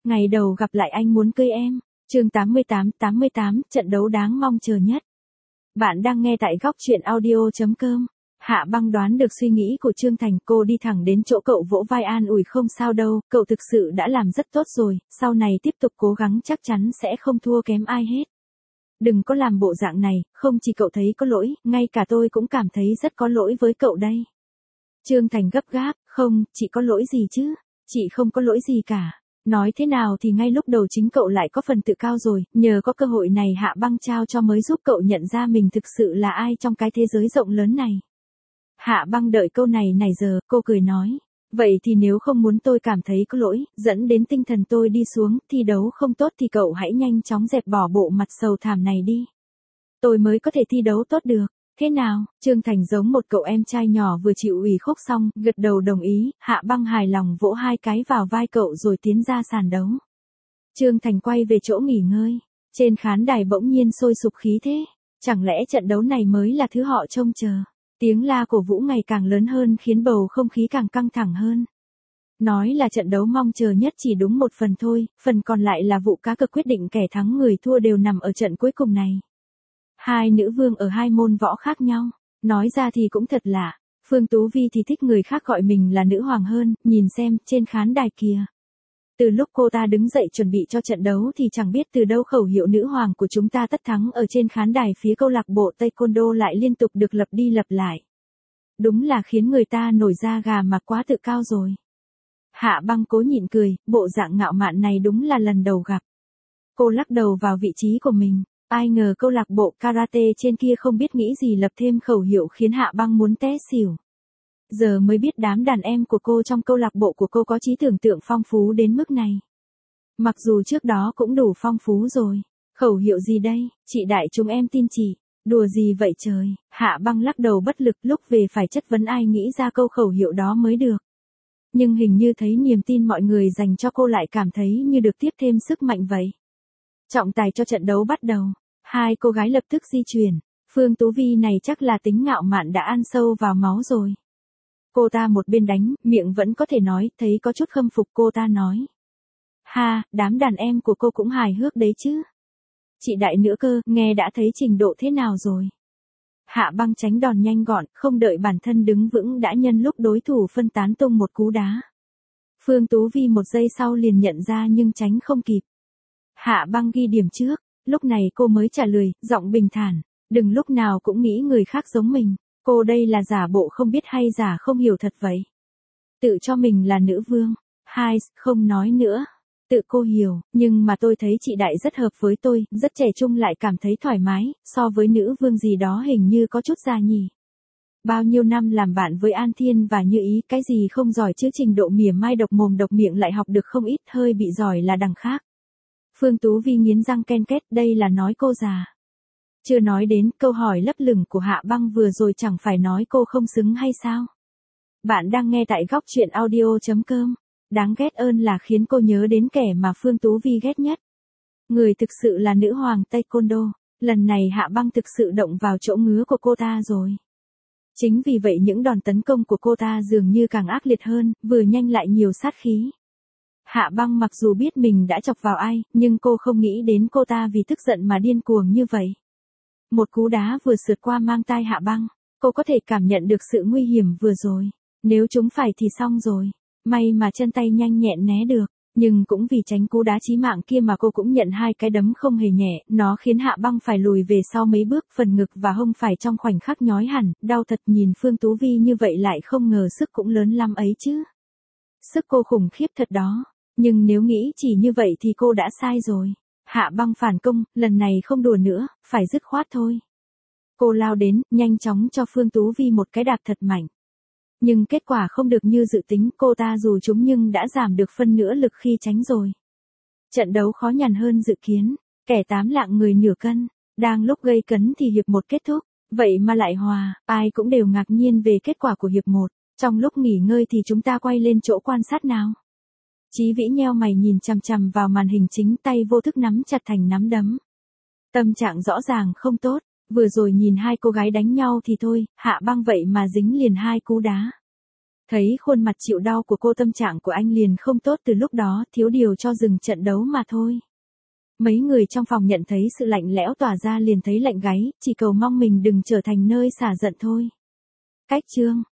Ngày đầu gặp lại anh muốn cưới em. Chương 88, trận đấu đáng mong chờ nhất. Bạn đang nghe tại góc truyện audio.com. Hạ Băng đoán được suy nghĩ của Trương Thành, cô đi thẳng đến chỗ cậu vỗ vai an ủi không sao đâu, cậu thực sự đã làm rất tốt rồi, sau này tiếp tục cố gắng chắc chắn sẽ không thua kém ai hết. Đừng có làm bộ dạng này, không chỉ cậu thấy có lỗi, ngay cả tôi cũng cảm thấy rất có lỗi với cậu đây. Trương Thành gấp gáp, không, chị có lỗi gì chứ? Chị không có lỗi gì cả. Nói thế nào thì ngay lúc đầu chính cậu lại có phần tự cao rồi, nhờ có cơ hội này Hạ Băng trao cho mới giúp cậu nhận ra mình thực sự là ai trong cái thế giới rộng lớn này. Hạ Băng đợi câu này nãy giờ, cô cười nói. Vậy thì nếu không muốn tôi cảm thấy có lỗi, dẫn đến tinh thần tôi đi xuống, thi đấu không tốt thì cậu hãy nhanh chóng dẹp bỏ bộ mặt sầu thảm này đi. Tôi mới có thể thi đấu tốt được. Thế nào? Trương Thành giống một cậu em trai nhỏ vừa chịu ủy khúc xong, gật đầu đồng ý, Hạ Băng hài lòng vỗ hai cái vào vai cậu rồi tiến ra sàn đấu. Trương Thành quay về chỗ nghỉ ngơi. Trên khán đài bỗng nhiên sôi sục khí thế. Chẳng lẽ trận đấu này mới là thứ họ trông chờ? Tiếng la cổ vũ ngày càng lớn hơn khiến bầu không khí càng căng thẳng hơn. Nói là trận đấu mong chờ nhất chỉ đúng một phần thôi, phần còn lại là vụ cá cược quyết định kẻ thắng người thua đều nằm ở trận cuối cùng này. Hai nữ vương ở hai môn võ khác nhau. Nói ra thì cũng thật lạ. Phương Tú Vi thì thích người khác gọi mình là nữ hoàng hơn, nhìn xem, trên khán đài kìa. Từ lúc cô ta đứng dậy chuẩn bị cho trận đấu thì chẳng biết từ đâu khẩu hiệu nữ hoàng của chúng ta tất thắng ở trên khán đài phía câu lạc bộ Taekwondo lại liên tục được lặp đi lặp lại. Đúng là khiến người ta nổi da gà mà quá tự cao rồi. Hạ Băng cố nhịn cười, bộ dạng ngạo mạn này đúng là lần đầu gặp. Cô lắc đầu vào vị trí của mình. Ai ngờ câu lạc bộ karate trên kia không biết nghĩ gì lập thêm khẩu hiệu khiến Hạ Băng muốn té xỉu. Giờ mới biết đám đàn em của cô trong câu lạc bộ của cô có trí tưởng tượng phong phú đến mức này. Mặc dù trước đó cũng đủ phong phú rồi. Khẩu hiệu gì đây? Chị đại chúng em tin chị. Đùa gì vậy trời? Hạ Băng lắc đầu bất lực, lúc về phải chất vấn ai nghĩ ra câu khẩu hiệu đó mới được. Nhưng hình như thấy niềm tin mọi người dành cho cô lại cảm thấy như được tiếp thêm sức mạnh vậy. Trọng tài cho trận đấu bắt đầu. Hai cô gái lập tức di chuyển. Phương Tú Vi này chắc là tính ngạo mạn đã ăn sâu vào máu rồi. Cô ta một bên đánh, miệng vẫn có thể nói, thấy có chút khâm phục cô ta nói. Ha, đám đàn em của cô cũng hài hước đấy chứ. Chị đại nữa cơ, nghe đã thấy trình độ thế nào rồi. Hạ Băng tránh đòn nhanh gọn, không đợi bản thân đứng vững đã nhân lúc đối thủ phân tán tung một cú đá. Phương Tú Vi một giây sau liền nhận ra nhưng tránh không kịp. Hạ Băng ghi điểm trước, lúc này cô mới trả lời, giọng bình thản, đừng lúc nào cũng nghĩ người khác giống mình, cô đây là giả bộ không biết hay giả không hiểu thật vậy. Tự cho mình là nữ vương, hai, không nói nữa, tự cô hiểu, nhưng mà tôi thấy chị đại rất hợp với tôi, rất trẻ trung lại cảm thấy thoải mái, so với nữ vương gì đó hình như có chút già nhỉ. Bao nhiêu năm làm bạn với An Thiên và Như Ý, cái gì không giỏi chứ trình độ mỉa mai độc mồm độc miệng lại học được không ít, hơi bị giỏi là đằng khác. Phương Tú Vi nghiến răng ken két, đây là nói cô già. Chưa nói đến câu hỏi lấp lửng của Hạ Băng vừa rồi chẳng phải nói cô không xứng hay sao? Bạn đang nghe tại góc truyện audio.com. Đáng ghét ơn là khiến cô nhớ đến kẻ mà Phương Tú Vi ghét nhất. Người thực sự là nữ hoàng Taekwondo. Lần này Hạ Băng thực sự động vào chỗ ngứa của cô ta rồi. Chính vì vậy những đòn tấn công của cô ta dường như càng ác liệt hơn, vừa nhanh lại nhiều sát khí. Hạ Băng mặc dù biết mình đã chọc vào ai, nhưng cô không nghĩ đến cô ta vì tức giận mà điên cuồng như vậy. Một cú đá vừa sượt qua mang tai Hạ Băng, cô có thể cảm nhận được sự nguy hiểm vừa rồi. Nếu trúng phải thì xong rồi. May mà chân tay nhanh nhẹn né được, nhưng cũng vì tránh cú đá chí mạng kia mà cô cũng nhận hai cái đấm không hề nhẹ, nó khiến Hạ Băng phải lùi về sau mấy bước, phần ngực và hông phải trong khoảnh khắc nhói hẳn, đau thật. Nhìn Phương Tú Vi như vậy lại không ngờ sức cũng lớn lắm ấy chứ. Sức cô khủng khiếp thật đó. Nhưng nếu nghĩ chỉ như vậy thì cô đã sai rồi. Hạ Băng phản công, lần này không đùa nữa, phải dứt khoát thôi. Cô lao đến, nhanh chóng cho Phương Tú Vi một cái đạp thật mạnh. Nhưng kết quả không được như dự tính, cô ta dù trúng nhưng đã giảm được phân nửa lực khi tránh rồi. Trận đấu khó nhằn hơn dự kiến, kẻ tám lạng người nửa cân, đang lúc gây cấn thì hiệp 1 kết thúc, vậy mà lại hòa, ai cũng đều ngạc nhiên về kết quả của hiệp 1. Trong lúc nghỉ ngơi thì chúng ta quay lên chỗ quan sát nào. Chí Vĩ nheo mày nhìn chằm chằm vào màn hình chính, tay vô thức nắm chặt thành nắm đấm. Tâm trạng rõ ràng không tốt, vừa rồi nhìn hai cô gái đánh nhau thì thôi, Hạ Băng vậy mà dính liền hai cú đá. Thấy khuôn mặt chịu đau của cô, tâm trạng của anh liền không tốt từ lúc đó, thiếu điều cho dừng trận đấu mà thôi. Mấy người trong phòng nhận thấy sự lạnh lẽo tỏa ra liền thấy lạnh gáy, chỉ cầu mong mình đừng trở thành nơi xả giận thôi. Cách chương